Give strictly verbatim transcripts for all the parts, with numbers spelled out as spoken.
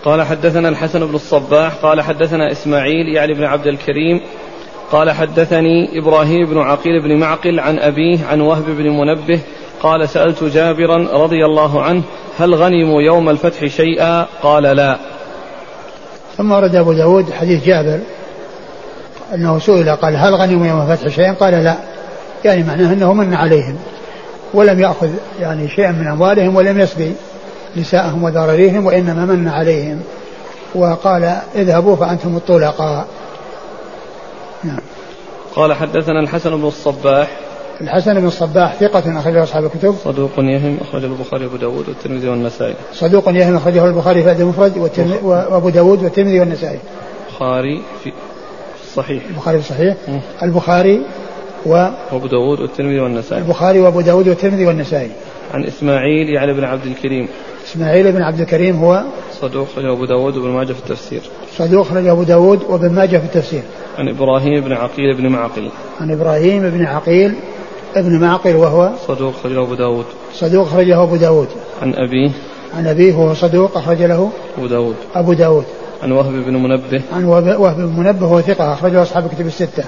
قال حدثنا الحسن بن الصباح قال حدثنا إسماعيل يعني بن عبد الكريم قال حدثني إبراهيم بن عقيل بن معقل عن أبيه عن وهب بن منبه قال سألت جابرا رضي الله عنه هل غنموا يوم الفتح شيئا؟ قال لا. ثم ورد أبو داود حديث جابر أنه سئل قال هل غنموا يوم الفتح شيئا؟ قال لا، يعني معناه أنه من عليهم ولم يأخذ يعني شيئا من أموالهم ولم يسبي نساءهم وذراريهم، وإنما من عليهم وقال اذهبوا فأنتم الطلقاء. نعم. قال حدثنا الحسن بن الصباح. الحسن بن الصباح ثقة أخرجه أصحاب الكتب. صدوق يهم أخرجه البخاري وأبو داود والترمذي والنسائي. صدوق يهم أخرجه البخاري في الأدب المفرد وأبو داود والترمذي والنسائي. البخاري في الصحيح. البخاري في الصحيح. البخاري و وأبو داود والترمذي والنسائي. البخاري وأبو داود والترمذي والنسائي. عن إسماعيل يعني بن عبد الكريم. إسماعيل بن عبد الكريم هو صدوق أخرجه أبو داود وابن ماجه في التفسير. صدوق أخرجه أبو داود وابن ماجه في التفسير. عن إبراهيم بن عقيل بن معقل. عن إبراهيم بن عقيل ابن معقل وهو صدوق أخرجه أبو داود. صدوق أخرجه أبو داود. عن أبيه. عن أبيه وهو صدوق أخرج له أبو داود. أبو داود. عن وهب بن منبه. عن وهب بن منبه وهو ثقة أخرجه أصحاب الكتب الستة.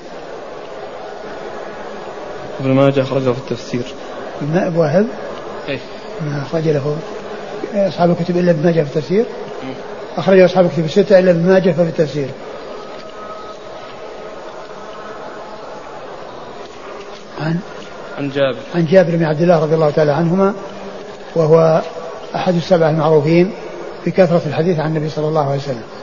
ابن ماجه أخرجه في التفسير. ابن وهب إيه ما أخرج له أصحاب الكتب إلا ابن ماجه في التفسير. أخرج أصحاب الكتب الستة إلا ابن ماجه في التفسير. عن عن جابر عن جابر بن عبد الله رضي الله تعالى عنهما وهو أحد السبع المعروفين بكثرة الحديث عن النبي صلى الله عليه وسلم.